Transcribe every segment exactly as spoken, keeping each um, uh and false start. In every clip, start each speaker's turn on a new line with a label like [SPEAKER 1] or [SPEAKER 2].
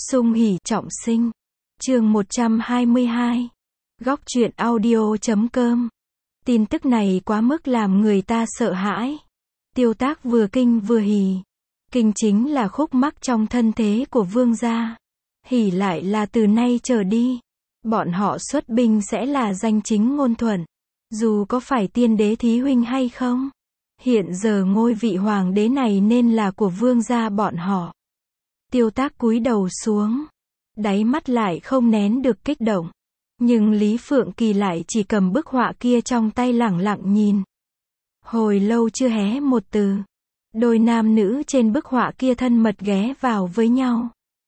[SPEAKER 1] Sung hỉ trọng sinh. Chương một trăm hai mươi hai. Góc truyện audio chấm com. Tin tức này quá mức làm người ta sợ hãi. Tiêu Tác vừa kinh vừa hỉ. Kinh chính là khúc mắc trong thân thế của vương gia. Hỉ lại là từ nay trở đi, bọn họ xuất binh sẽ là danh chính ngôn thuận. Dù có phải tiên đế thí huynh hay không, hiện giờ ngôi vị hoàng đế này nên là của vương gia bọn họ. Tiêu Tác cúi đầu xuống, đáy mắt lại không nén được kích động. Nhưng Lý Phượng Kỳ lại chỉ cầm bức họa kia trong tay lẳng lặng nhìn. Hồi lâu chưa hé một từ. Đôi nam nữ trên bức họa kia thân mật ghé vào với nhau.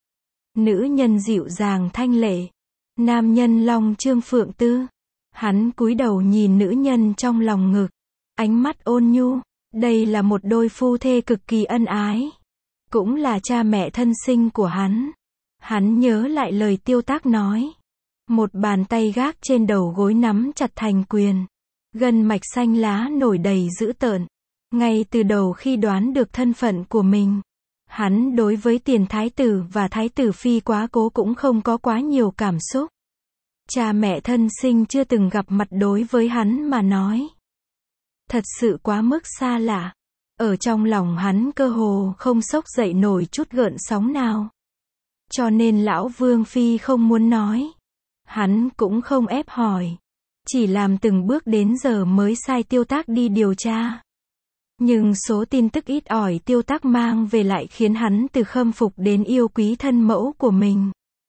[SPEAKER 1] Nữ nhân dịu dàng thanh lệ, nam nhân long trương phượng tư. Hắn cúi đầu nhìn nữ nhân trong lòng ngực, ánh mắt ôn nhu. Đây là một đôi phu thê cực kỳ ân ái, cũng là cha mẹ thân sinh của hắn. Hắn nhớ lại lời Tiêu Tác nói, một bàn tay gác trên đầu gối nắm chặt thành quyền, gân mạch xanh lá nổi đầy dữ tợn. Ngay từ đầu khi đoán được thân phận của mình, hắn đối với tiền thái tử và thái tử phi quá cố cũng không có quá nhiều cảm xúc. Cha mẹ thân sinh chưa từng gặp mặt đối với hắn mà nói, thật sự quá mức xa lạ. Ở trong lòng hắn cơ hồ không xốc dậy nổi chút gợn sóng nào. Cho nên lão Vương Phi không muốn nói. Hắn cũng không ép hỏi. Chỉ làm từng bước đến giờ mới sai Tiêu Tác đi điều tra. Nhưng số tin tức ít ỏi Tiêu Tác mang về lại khiến hắn từ khâm phục đến yêu quý thân mẫu của mình.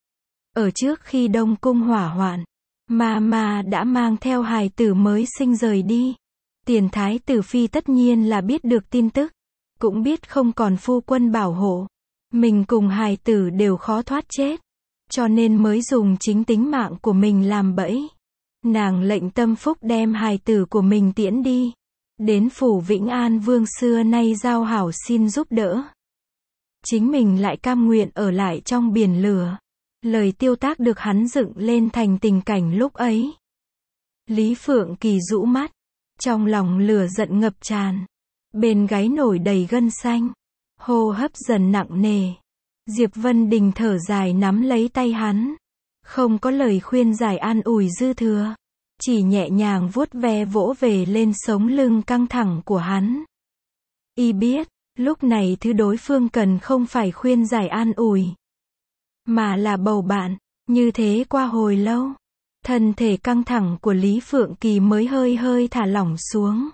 [SPEAKER 1] Ở trước khi Đông Cung hỏa hoạn, Mama đã mang theo hài tử mới sinh rời đi. Tiền thái tử phi tất nhiên là biết được tin tức, cũng biết không còn phu quân bảo hộ, mình cùng hài tử đều khó thoát chết, cho nên mới dùng chính tính mạng của mình làm bẫy. Nàng lệnh Tâm Phúc đem hài tử của mình tiễn đi, đến phủ Vĩnh An Vương xưa nay giao hảo xin giúp đỡ. Chính mình lại cam nguyện ở lại trong biển lửa. Lời Tiêu Tác được hắn dựng lên thành tình cảnh lúc ấy. Lý Phượng Kỳ rũ mắt, trong lòng lửa giận ngập tràn, bên gáy nổi đầy gân xanh, hô hấp dần nặng nề. Diệp Vân Đình thở dài nắm lấy tay hắn, không có lời khuyên giải an ủi dư thừa, chỉ nhẹ nhàng vuốt ve vỗ về lên sống lưng căng thẳng của hắn. Y biết, lúc này thứ đối phương cần không phải khuyên giải an ủi, mà là bầu bạn. Như thế qua hồi lâu, thân thể căng thẳng của Lý Phượng Kỳ mới hơi hơi thả lỏng xuống.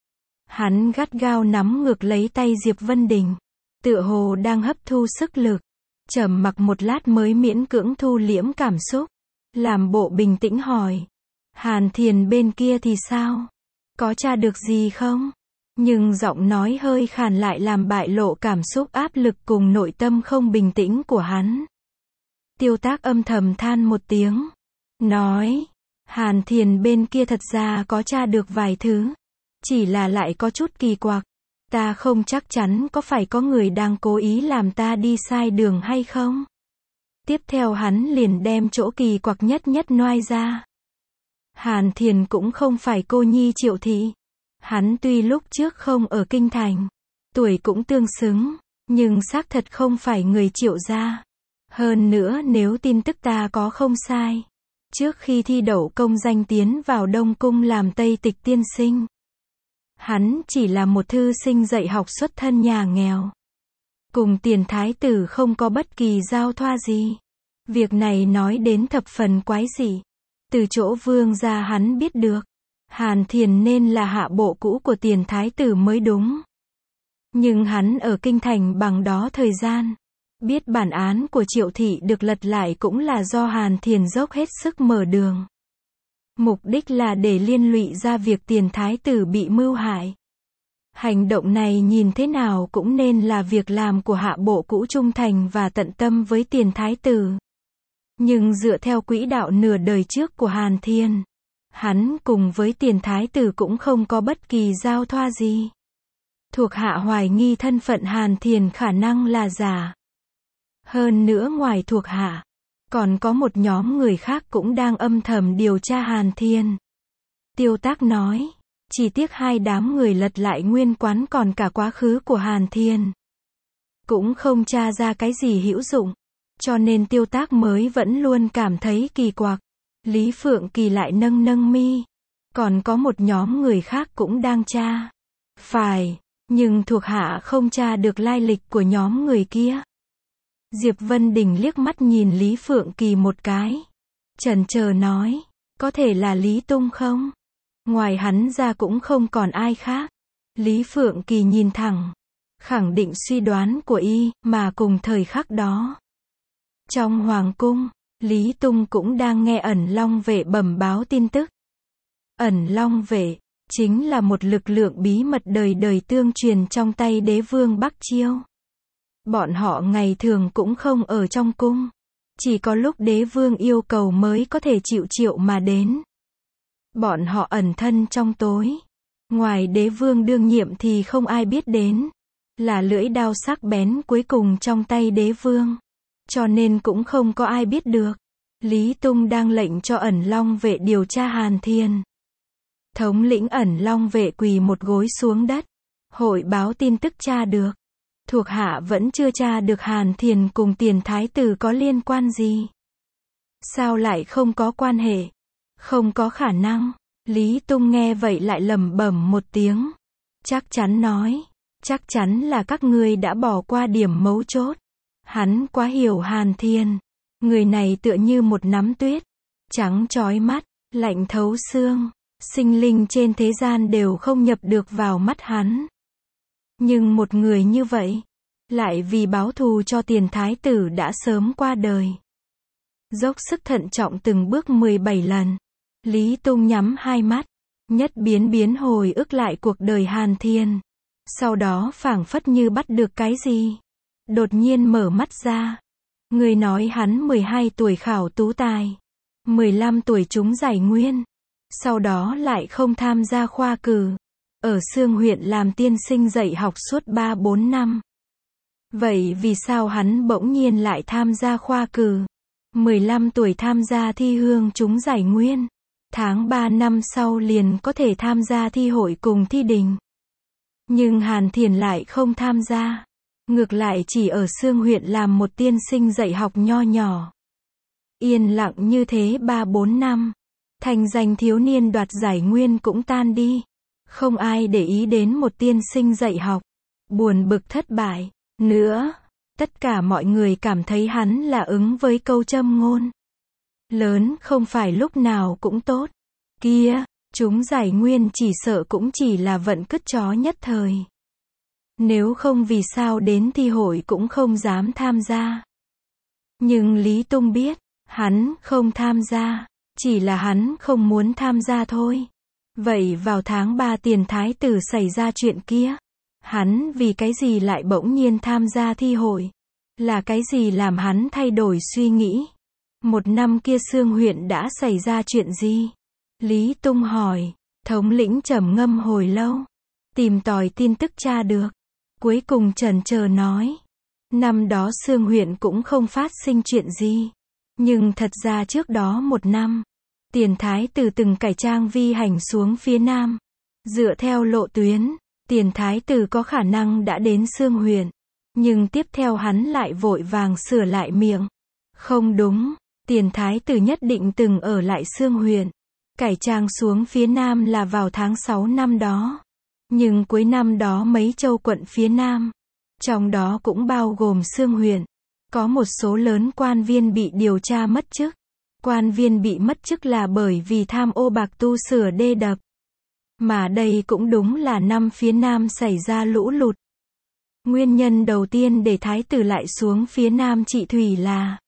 [SPEAKER 1] Hắn gắt gao nắm ngược lấy tay Diệp Vân Đình, tựa hồ đang hấp thu sức lực. Trầm mặc một lát mới miễn cưỡng thu liễm cảm xúc, làm bộ bình tĩnh hỏi, Hàn Thiền bên kia thì sao? Có tra được gì không? Nhưng giọng nói hơi khàn lại làm bại lộ cảm xúc áp lực cùng nội tâm không bình tĩnh của hắn. Tiêu Tác âm thầm than một tiếng, nói, Hàn Thiền bên kia thật ra có tra được vài thứ, chỉ là lại có chút kỳ quặc. Ta không chắc chắn có phải có người đang cố ý làm ta đi sai đường hay không. Tiếp theo hắn liền đem chỗ kỳ quặc nhất nhất noai ra. Hàn Thiền cũng không phải cô nhi Triệu thị. Hắn tuy lúc trước không ở kinh thành, tuổi cũng tương xứng, nhưng xác thật không phải người Triệu gia. Hơn nữa nếu tin tức ta có không sai, trước khi thi đậu công danh tiến vào Đông Cung làm Tây Tịch tiên sinh, hắn chỉ là một thư sinh dạy học xuất thân nhà nghèo, cùng tiền thái tử không có bất kỳ giao thoa gì. Việc này nói đến thập phần quái dị. Từ chỗ vương gia hắn biết được, Hàn Thiền nên là hạ bộ cũ của tiền thái tử mới đúng. Nhưng hắn ở kinh thành bằng đó thời gian, biết bản án của Triệu thị được lật lại cũng là do Hàn Thiền dốc hết sức mở đường. Mục đích là để liên lụy ra việc tiền thái tử bị mưu hại. Hành động này nhìn thế nào cũng nên là việc làm của hạ bộ cũ trung thành và tận tâm với tiền thái tử. Nhưng dựa theo quỹ đạo nửa đời trước của Hàn Thiền, hắn cùng với tiền thái tử cũng không có bất kỳ giao thoa gì. Thuộc hạ hoài nghi thân phận Hàn Thiền khả năng là giả. Hơn nữa ngoài thuộc hạ, còn có một nhóm người khác cũng đang âm thầm điều tra Hàn Thiền. Tiêu Tác nói, chỉ tiếc hai đám người lật lại nguyên quán còn cả quá khứ của Hàn Thiền, cũng không tra ra cái gì hữu dụng. Cho nên Tiêu Tác mới vẫn luôn cảm thấy kỳ quặc. Lý Phượng Kỳ lại nâng nâng mi. Còn có một nhóm người khác cũng đang tra. Phải, nhưng thuộc hạ không tra được lai lịch của nhóm người kia. Diệp Vân Đình liếc mắt nhìn Lý Phượng Kỳ một cái. Chần chờ nói, có thể là Lý Tung không? Ngoài hắn ra cũng không còn ai khác. Lý Phượng Kỳ nhìn thẳng, khẳng định suy đoán của y, mà cùng thời khắc đó. Trong Hoàng Cung, Lý Tung cũng đang nghe ẩn Long Vệ bẩm báo tin tức. Ẩn Long Vệ, chính là một lực lượng bí mật đời đời tương truyền trong tay đế vương Bắc Chiêu. Bọn họ ngày thường cũng không ở trong cung. Chỉ có lúc đế vương yêu cầu mới có thể chịu triệu mà đến. Bọn họ ẩn thân trong tối. Ngoài đế vương đương nhiệm thì không ai biết đến. Là lưỡi đao sắc bén cuối cùng trong tay đế vương. Cho nên cũng không có ai biết được. Lý Tung đang lệnh cho ẩn Long Vệ điều tra Hàn Thiên. Thống lĩnh ẩn Long Vệ quỳ một gối xuống đất. Hội báo tin tức tra được. Thuộc hạ vẫn chưa tra được Hàn Thiền cùng Tiền Thái Tử có liên quan gì. Sao lại không có quan hệ? Không có khả năng. Lý Tung nghe vậy lại lẩm bẩm một tiếng. Chắc chắn nói. Chắc chắn là các ngươi đã bỏ qua điểm mấu chốt. Hắn quá hiểu Hàn Thiền. Người này tựa như một nắm tuyết. Trắng chói mắt, lạnh thấu xương. Sinh linh trên thế gian đều không nhập được vào mắt hắn. Nhưng một người như vậy, lại vì báo thù cho Tiền Thái Tử đã sớm qua đời. Dốc sức thận trọng từng bước mười bảy lần. Lý Tung nhắm hai mắt, nhất biến biến hồi ức lại cuộc đời Hàn Thiên. Sau đó phảng phất như bắt được cái gì. Đột nhiên mở mắt ra. Người nói hắn mười hai tuổi khảo tú tài. mười lăm tuổi trúng giải nguyên. Sau đó lại không tham gia khoa cử. Ở Sương huyện làm tiên sinh dạy học suốt ba bốn năm. Vậy vì sao hắn bỗng nhiên lại tham gia khoa cử? mười lăm tuổi tham gia thi hương trúng giải nguyên. Tháng ba năm sau liền có thể tham gia thi hội cùng thi đình. Nhưng Hàn Thiền lại không tham gia. Ngược lại chỉ ở Sương huyện làm một tiên sinh dạy học nho nhỏ. Yên lặng như thế ba bốn năm. Thành danh thiếu niên đoạt giải nguyên cũng tan đi. Không ai để ý đến một tiên sinh dạy học. Buồn bực thất bại. Nữa, tất cả mọi người cảm thấy hắn là ứng với câu châm ngôn. Lớn không phải lúc nào cũng tốt. Kia, chúng giải nguyên chỉ sợ cũng chỉ là vận cứt chó nhất thời. Nếu không vì sao đến thi hội cũng không dám tham gia. Nhưng Lý Tung biết, hắn không tham gia, chỉ là hắn không muốn tham gia thôi. Vậy vào tháng ba Tiền Thái Tử xảy ra chuyện kia. Hắn vì cái gì lại bỗng nhiên tham gia thi hội? Là cái gì làm hắn thay đổi suy nghĩ? Một năm kia Sương huyện đã xảy ra chuyện gì? Lý Tung hỏi. Thống lĩnh trầm ngâm hồi lâu. Tìm tòi tin tức tra được. Cuối cùng chần chờ nói. Năm đó Sương huyện cũng không phát sinh chuyện gì. Nhưng thật ra trước đó một năm. Tiền Thái Tử từng cải trang vi hành xuống phía nam. Dựa theo lộ tuyến. Tiền Thái Tử có khả năng đã đến Sương huyện. Nhưng tiếp theo hắn lại vội vàng sửa lại miệng. Không đúng. Tiền Thái Tử nhất định từng ở lại Sương huyện. Cải trang xuống phía nam là vào tháng sáu năm đó. Nhưng cuối năm đó mấy châu quận phía nam. Trong đó cũng bao gồm Sương huyện. Có một số lớn quan viên bị điều tra mất chức. Quan viên bị mất chức là bởi vì tham ô bạc tu sửa đê đập. Mà đây cũng đúng là năm phía nam xảy ra lũ lụt. Nguyên nhân đầu tiên để Thái Tử lại xuống phía nam trị thủy là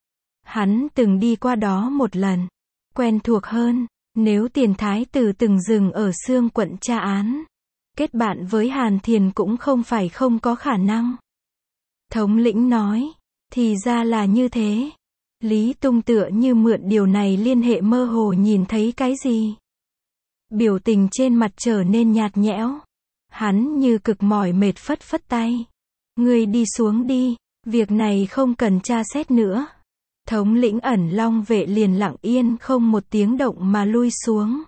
[SPEAKER 1] hắn từng đi qua đó một lần. Quen thuộc hơn, nếu Tiền Thái Tử từng dừng ở Sương quận tra án. Kết bạn với Hàn Thiền cũng không phải không có khả năng. Thống lĩnh nói, thì ra là như thế. Lý Tung tựa như mượn điều này liên hệ mơ hồ nhìn thấy cái gì. Biểu tình trên mặt trở nên nhạt nhẽo. Hắn như cực mỏi mệt phất phất tay. Ngươi đi xuống đi, việc này không cần tra xét nữa. Thống lĩnh ẩn Long Vệ liền lặng yên không một tiếng động mà lui xuống.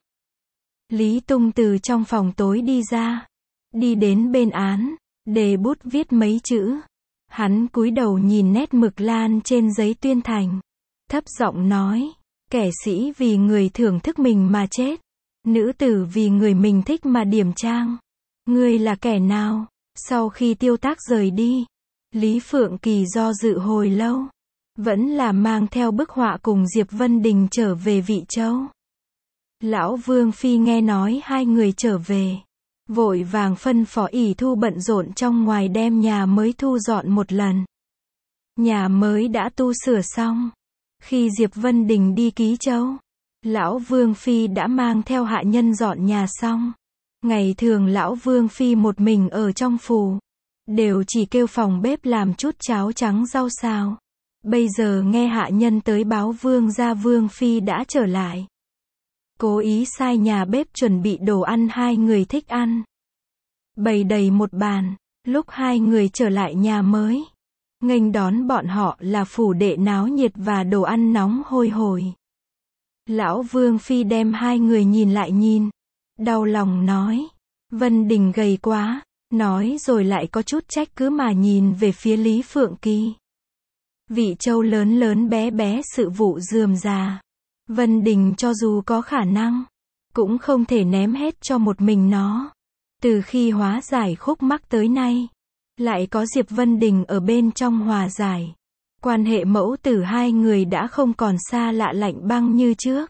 [SPEAKER 1] Lý Tung từ trong phòng tối đi ra. Đi đến bên án, đề bút viết mấy chữ. Hắn cúi đầu nhìn nét mực lan trên giấy tuyên thành. Thấp giọng nói, kẻ sĩ vì người thưởng thức mình mà chết. Nữ tử vì người mình thích mà điểm trang. Ngươi là kẻ nào? Sau khi Tiêu Tác rời đi, Lý Phượng Kỳ do dự hồi lâu. Vẫn là mang theo bức họa cùng Diệp Vân Đình trở về Vị Châu. Lão Vương Phi nghe nói hai người trở về. Vội vàng phân phó ỷ thu bận rộn trong ngoài đem nhà mới thu dọn một lần. Nhà mới đã tu sửa xong. Khi Diệp Vân Đình đi Ký Châu, Lão Vương Phi đã mang theo hạ nhân dọn nhà xong. Ngày thường Lão Vương Phi một mình ở trong phủ, đều chỉ kêu phòng bếp làm chút cháo trắng rau xào. Bây giờ nghe hạ nhân tới báo Vương gia Vương Phi đã trở lại. Cố ý sai nhà bếp chuẩn bị đồ ăn hai người thích ăn. Bày đầy một bàn, lúc hai người trở lại nhà mới. Nghênh đón bọn họ là phủ đệ náo nhiệt và đồ ăn nóng hôi hổi. Lão Vương Phi đem hai người nhìn lại nhìn. Đau lòng nói. Vân Đình gầy quá. Nói rồi lại có chút trách cứ mà nhìn về phía Lý Phượng Kỳ. Vị Châu lớn lớn bé bé sự vụ rườm rà. Vân Đình cho dù có khả năng, cũng không thể ném hết cho một mình nó. Từ khi hóa giải khúc mắc tới nay, lại có Diệp Vân Đình ở bên trong hòa giải. Quan hệ mẫu tử hai người đã không còn xa lạ lạnh băng như trước.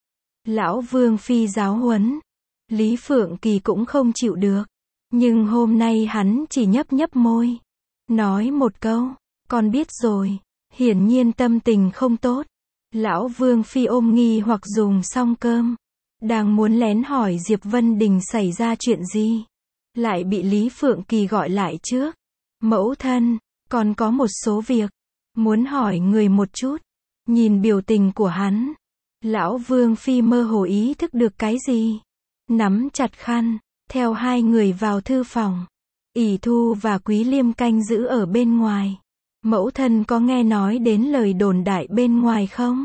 [SPEAKER 1] Lão Vương Phi giáo huấn, Lý Phượng Kỳ cũng không chịu được. Nhưng hôm nay hắn chỉ nhấp nhấp môi, nói một câu, con biết rồi. Hiển nhiên tâm tình không tốt. Lão Vương Phi ôm nghi hoặc dùng xong cơm, đang muốn lén hỏi Diệp Vân Đình xảy ra chuyện gì, lại bị Lý Phượng Kỳ gọi lại trước. Mẫu thân, còn có một số việc muốn hỏi người một chút. Nhìn biểu tình của hắn, Lão Vương Phi mơ hồ ý thức được cái gì, nắm chặt khăn, theo hai người vào thư phòng. ỷ Thu và Quý Liêm canh giữ ở bên ngoài. Mẫu thân có nghe nói đến lời đồn đại bên ngoài không?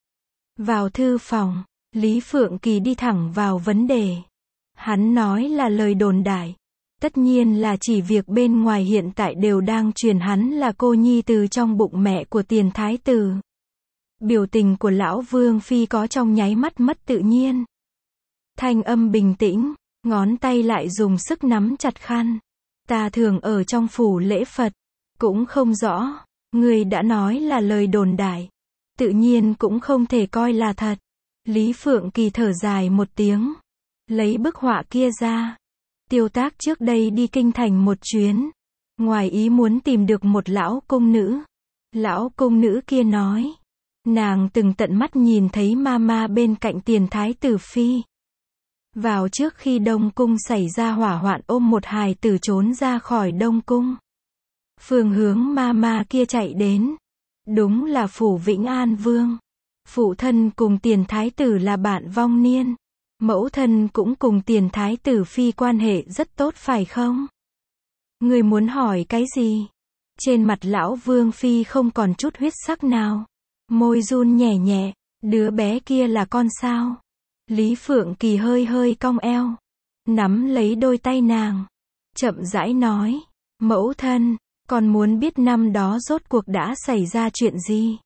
[SPEAKER 1] Vào thư phòng, Lý Phượng Kỳ đi thẳng vào vấn đề. Hắn nói là lời đồn đại. Tất nhiên là chỉ việc bên ngoài hiện tại đều đang truyền hắn là cô nhi từ trong bụng mẹ của Tiền Thái Tử. Biểu tình của Lão Vương Phi có trong nháy mắt mất tự nhiên. Thanh âm bình tĩnh, ngón tay lại dùng sức nắm chặt khăn. Ta thường ở trong phủ lễ Phật. Cũng không rõ, người đã nói là lời đồn đại. Tự nhiên cũng không thể coi là thật. Lý Phượng Kỳ thở dài một tiếng. Lấy bức họa kia ra. Tiêu Tác trước đây đi kinh thành một chuyến. Ngoài ý muốn tìm được một lão cung nữ. Lão cung nữ kia nói. Nàng từng tận mắt nhìn thấy Mama bên cạnh Tiền Thái Tử Phi. Vào trước khi Đông Cung xảy ra hỏa hoạn ôm một hài tử trốn ra khỏi Đông Cung. Phương hướng Mama kia chạy đến. Đúng là phủ Vĩnh An Vương. Phụ thân cùng Tiền Thái Tử là bạn vong niên. Mẫu thân cũng cùng Tiền Thái Tử Phi quan hệ rất tốt phải không? Người muốn hỏi cái gì? Trên mặt Lão Vương Phi không còn chút huyết sắc nào. Môi run nhẹ nhẹ. Đứa bé kia là con sao? Lý Phượng Kỳ hơi hơi cong eo. Nắm lấy đôi tay nàng. Chậm rãi nói. Mẫu thân, con muốn biết năm đó rốt cuộc đã xảy ra chuyện gì?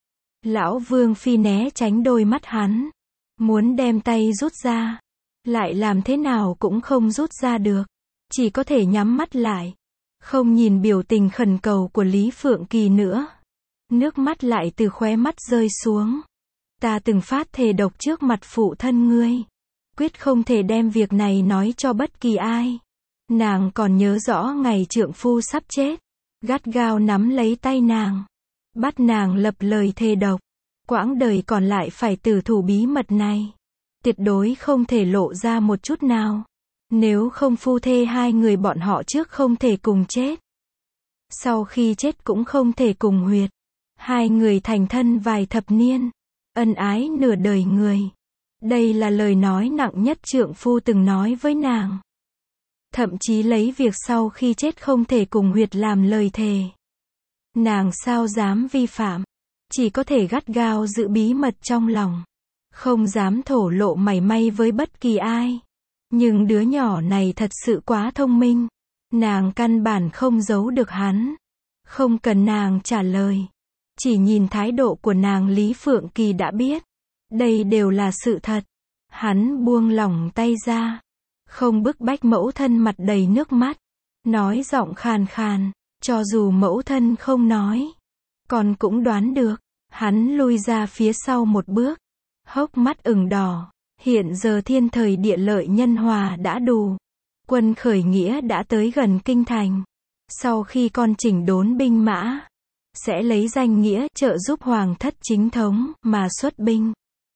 [SPEAKER 1] Lão Vương Phi né tránh đôi mắt hắn. Muốn đem tay rút ra. Lại làm thế nào cũng không rút ra được. Chỉ có thể nhắm mắt lại. Không nhìn biểu tình khẩn cầu của Lý Phượng Kỳ nữa. Nước mắt lại từ khóe mắt rơi xuống. Ta từng phát thề độc trước mặt phụ thân ngươi. Quyết không thể đem việc này nói cho bất kỳ ai. Nàng còn nhớ rõ ngày trượng phu sắp chết. Gắt gao nắm lấy tay nàng. Bắt nàng lập lời thề độc. Quãng đời còn lại phải tử thủ bí mật này. Tuyệt đối không thể lộ ra một chút nào. Nếu không phu thê hai người bọn họ trước không thể cùng chết. Sau khi chết cũng không thể cùng huyệt. Hai người thành thân vài thập niên. Ân ái nửa đời người. Đây là lời nói nặng nhất trượng phu từng nói với nàng. Thậm chí lấy việc sau khi chết không thể cùng huyệt làm lời thề. Nàng sao dám vi phạm. Chỉ có thể gắt gao giữ bí mật trong lòng. Không dám thổ lộ mảy may với bất kỳ ai. Nhưng đứa nhỏ này thật sự quá thông minh. Nàng căn bản không giấu được hắn. Không cần nàng trả lời. Chỉ nhìn thái độ của nàng Lý Phượng Kỳ đã biết. Đây đều là sự thật. Hắn buông lỏng tay ra. Không bức bách mẫu thân mặt đầy nước mắt. Nói giọng khàn khàn. Cho dù mẫu thân không nói. Con cũng đoán được. Hắn lui ra phía sau một bước. Hốc mắt ửng đỏ. Hiện giờ thiên thời địa lợi nhân hòa đã đủ. Quân khởi nghĩa đã tới gần kinh thành. Sau khi con chỉnh đốn binh mã, sẽ lấy danh nghĩa trợ giúp hoàng thất chính thống mà xuất binh.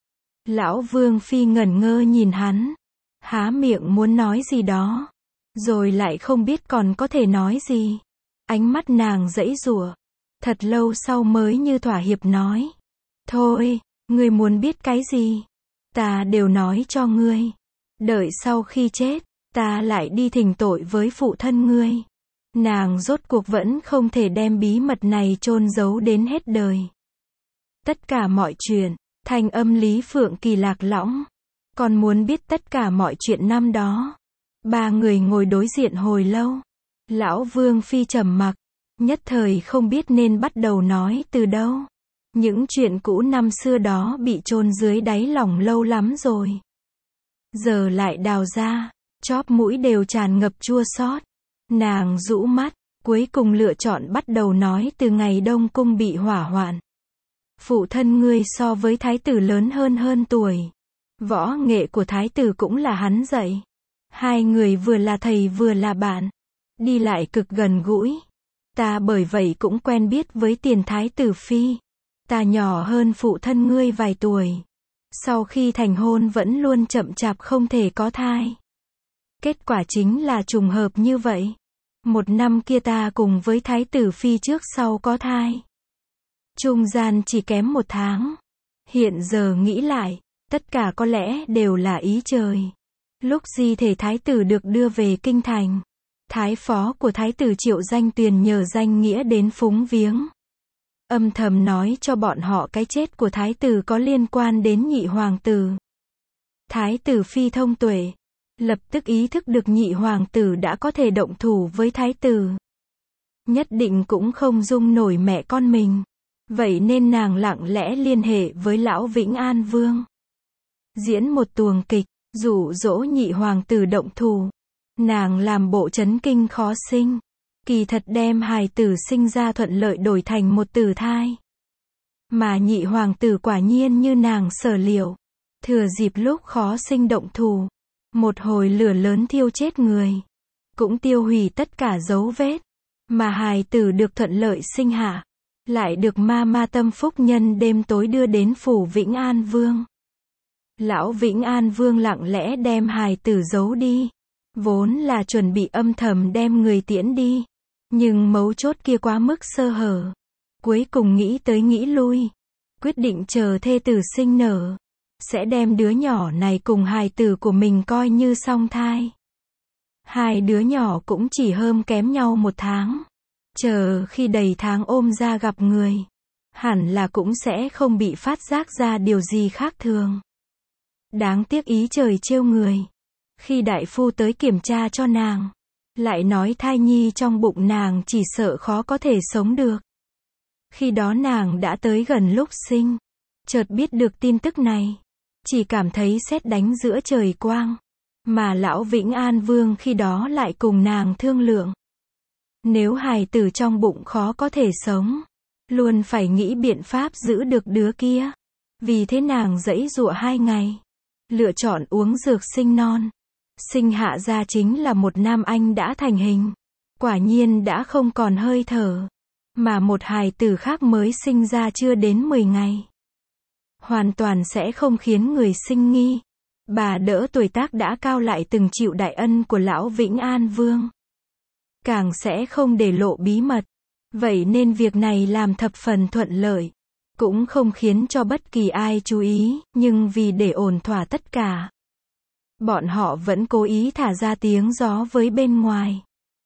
[SPEAKER 1] Lão Vương Phi ngẩn ngơ nhìn hắn, há miệng muốn nói gì đó, rồi lại không biết còn có thể nói gì. Ánh mắt nàng giãy giụa, thật lâu sau mới như thỏa hiệp nói. Thôi, ngươi muốn biết cái gì? Ta đều nói cho ngươi. Đợi sau khi chết, ta lại đi thỉnh tội với phụ thân ngươi. Nàng rốt cuộc vẫn không thể đem bí mật này chôn giấu đến hết đời. Tất cả mọi chuyện, thanh âm Lý Phượng Kỳ lạc lõng. Còn muốn biết tất cả mọi chuyện năm đó. Ba người ngồi đối diện hồi lâu. Lão Vương Phi trầm mặc, nhất thời không biết nên bắt đầu nói từ đâu. Những chuyện cũ năm xưa đó bị chôn dưới đáy lòng lâu lắm rồi. Giờ lại đào ra, chóp mũi đều tràn ngập chua xót. Nàng rũ mắt, cuối cùng lựa chọn bắt đầu nói từ ngày Đông Cung bị hỏa hoạn. Phụ thân ngươi so với thái tử lớn hơn hơn tuổi. Võ nghệ của thái tử cũng là hắn dạy. Hai người vừa là thầy vừa là bạn. Đi lại cực gần gũi. Ta bởi vậy cũng quen biết với tiền thái tử phi. Ta nhỏ hơn phụ thân ngươi vài tuổi. Sau khi thành hôn vẫn luôn chậm chạp không thể có thai. Kết quả chính là trùng hợp như vậy. Một năm kia ta cùng với thái tử phi trước sau có thai. Trung gian chỉ kém một tháng. Hiện giờ nghĩ lại, tất cả có lẽ đều là ý trời. Lúc di thể thái tử được đưa về kinh thành, thái phó của thái tử Triệu Danh Tuyền nhờ danh nghĩa đến phúng viếng. Âm thầm nói cho bọn họ cái chết của thái tử có liên quan đến nhị hoàng tử. Thái tử phi thông tuệ, lập tức ý thức được nhị hoàng tử đã có thể động thủ với thái tử. Nhất định cũng không dung nổi mẹ con mình. Vậy nên nàng lặng lẽ liên hệ với lão Vĩnh An Vương. Diễn một tuồng kịch, dụ dỗ nhị hoàng tử động thủ. Nàng làm bộ chấn kinh khó sinh. Kỳ thật đem hài tử sinh ra thuận lợi đổi thành một tử thai. Mà nhị hoàng tử quả nhiên như nàng sở liệu. Thừa dịp lúc khó sinh động thủ. Một hồi lửa lớn thiêu chết người. Cũng tiêu hủy tất cả dấu vết. Mà hài tử được thuận lợi sinh hạ. Lại được ma ma tâm phúc nhân đêm tối đưa đến phủ Vĩnh An Vương. Lão Vĩnh An Vương lặng lẽ đem hài tử giấu đi. Vốn là chuẩn bị âm thầm đem người tiễn đi. Nhưng mấu chốt kia quá mức sơ hở. Cuối cùng nghĩ tới nghĩ lui. Quyết định chờ thê tử sinh nở. Sẽ đem đứa nhỏ này cùng hài tử của mình coi như song thai. Hai đứa nhỏ cũng chỉ hơn kém nhau một tháng. Chờ khi đầy tháng ôm ra gặp người. Hẳn là cũng sẽ không bị phát giác ra điều gì khác thường. Đáng tiếc ý trời trêu người. Khi đại phu tới kiểm tra cho nàng, lại nói thai nhi trong bụng nàng chỉ sợ khó có thể sống được. Khi đó nàng đã tới gần lúc sinh. Chợt biết được tin tức này. Chỉ cảm thấy sét đánh giữa trời quang. Mà lão Vĩnh An Vương khi đó lại cùng nàng thương lượng. Nếu hài tử trong bụng khó có thể sống, luôn phải nghĩ biện pháp giữ được đứa kia. Vì thế nàng giãy giụa hai ngày. Lựa chọn uống dược sinh non. Sinh hạ ra chính là một nam anh đã thành hình. Quả nhiên đã không còn hơi thở. Mà một hài tử khác mới sinh ra chưa đến mười ngày. Hoàn toàn sẽ không khiến người sinh nghi. Bà đỡ tuổi tác đã cao lại từng chịu đại ân của lão Vĩnh An Vương. Càng sẽ không để lộ bí mật. Vậy nên việc này làm thập phần thuận lợi. Cũng không khiến cho bất kỳ ai chú ý, nhưng vì để ổn thỏa tất cả. Bọn họ vẫn cố ý thả ra tiếng gió với bên ngoài.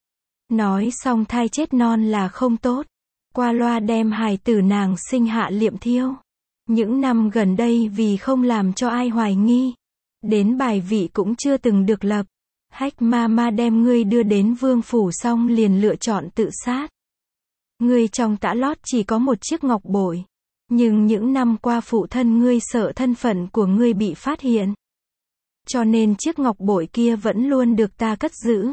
[SPEAKER 1] Nói xong thai chết non là không tốt. Qua loa đem hài tử nàng sinh hạ liệm thiêu. Những năm gần đây vì không làm cho ai hoài nghi. Đến bài vị cũng chưa từng được lập. Hách ma ma đem ngươi đưa đến vương phủ xong liền lựa chọn tự sát. Ngươi trong tã lót chỉ có một chiếc ngọc bội. Nhưng những năm qua phụ thân ngươi sợ thân phận của ngươi bị phát hiện. Cho nên chiếc ngọc bội kia vẫn luôn được ta cất giữ.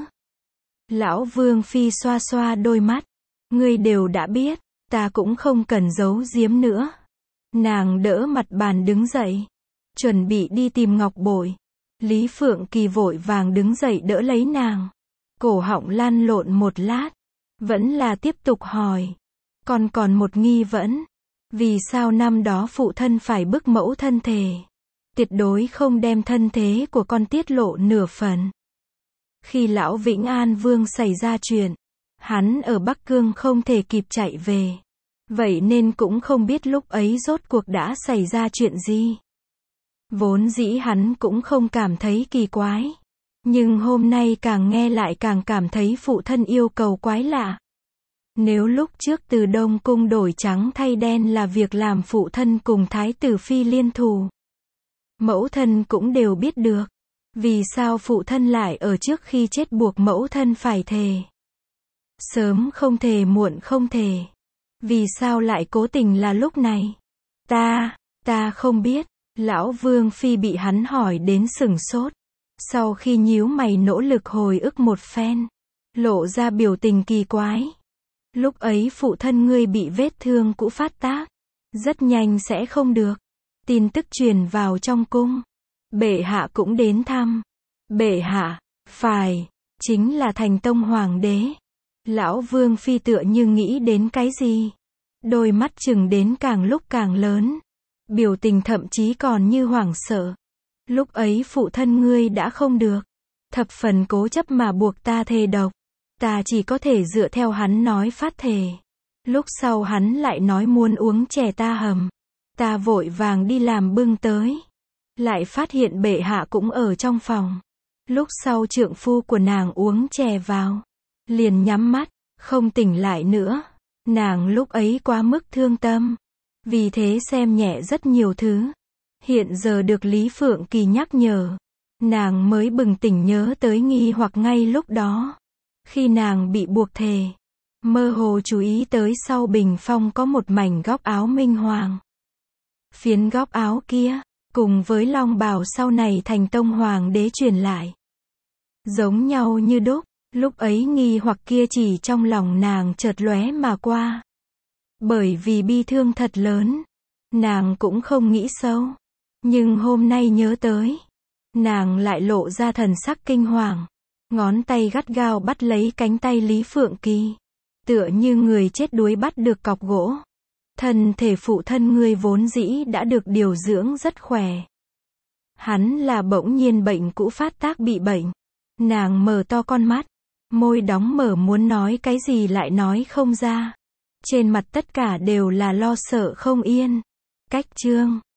[SPEAKER 1] Lão Vương Phi xoa xoa đôi mắt. Ngươi đều đã biết, ta cũng không cần giấu giếm nữa. Nàng đỡ mặt bàn đứng dậy. Chuẩn bị đi tìm ngọc bội. Lý Phượng Kỳ vội vàng đứng dậy đỡ lấy nàng. Cổ họng lăn lộn một lát. Vẫn là tiếp tục hỏi. Còn còn một nghi vấn. Vì sao năm đó phụ thân phải bức mẫu thân thề. Tuyệt đối không đem thân thế của con tiết lộ nửa phần. Khi lão Vĩnh An Vương xảy ra chuyện. Hắn ở Bắc Cương không thể kịp chạy về. Vậy nên cũng không biết lúc ấy rốt cuộc đã xảy ra chuyện gì. Vốn dĩ hắn cũng không cảm thấy kỳ quái. Nhưng hôm nay càng nghe lại càng cảm thấy phụ thân yêu cầu quái lạ. Nếu lúc trước từ Đông Cung đổi trắng thay đen là việc làm phụ thân cùng Thái tử Phi liên thù. Mẫu thân cũng đều biết được. Vì sao phụ thân lại ở trước khi chết buộc mẫu thân phải thề. Sớm không thề muộn không thề. Vì sao lại cố tình là lúc này? Ta, ta không biết. Lão Vương Phi bị hắn hỏi đến sửng sốt. Sau khi nhíu mày nỗ lực hồi ức một phen. Lộ ra biểu tình kỳ quái. Lúc ấy phụ thân ngươi bị vết thương cũ phát tác. Rất nhanh sẽ không được. Tin tức truyền vào trong cung. Bệ hạ cũng đến thăm. Bệ hạ, phải, chính là Thành Tông Hoàng đế. Lão Vương Phi tựa như nghĩ đến cái gì. Đôi mắt chừng đến càng lúc càng lớn. Biểu tình thậm chí còn như hoảng sợ. Lúc ấy phụ thân ngươi đã không được. Thập phần cố chấp mà buộc ta thề độc. Ta chỉ có thể dựa theo hắn nói phát thề. Lúc sau hắn lại nói muốn uống chè ta hầm. Ta vội vàng đi làm bưng tới. Lại phát hiện bệ hạ cũng ở trong phòng. Lúc sau trượng phu của nàng uống chè vào. Liền nhắm mắt, không tỉnh lại nữa. Nàng lúc ấy quá mức thương tâm. Vì thế xem nhẹ rất nhiều thứ. Hiện giờ được Lý Phượng Kỳ nhắc nhở. Nàng mới bừng tỉnh nhớ tới nghi hoặc ngay lúc đó. Khi nàng bị buộc thề. Mơ hồ chú ý tới sau bình phong có một mảnh góc áo minh hoàng. Phiến góc áo kia, cùng với long bào sau này Thành Tông Hoàng đế truyền lại. Giống nhau như đúc, lúc ấy nghi hoặc kia chỉ trong lòng nàng chợt lóe mà qua. Bởi vì bi thương thật lớn, nàng cũng không nghĩ sâu. Nhưng hôm nay nhớ tới, nàng lại lộ ra thần sắc kinh hoàng. Ngón tay gắt gao bắt lấy cánh tay Lý Phượng Kỳ. Tựa như người chết đuối bắt được cọc gỗ. Thân thể phụ thân ngươi vốn dĩ đã được điều dưỡng rất khỏe. Hắn là bỗng nhiên bệnh cũ phát tác bị bệnh. Nàng mở to con mắt. Môi đóng mở muốn nói cái gì lại nói không ra. Trên mặt tất cả đều là lo sợ không yên. Cách chương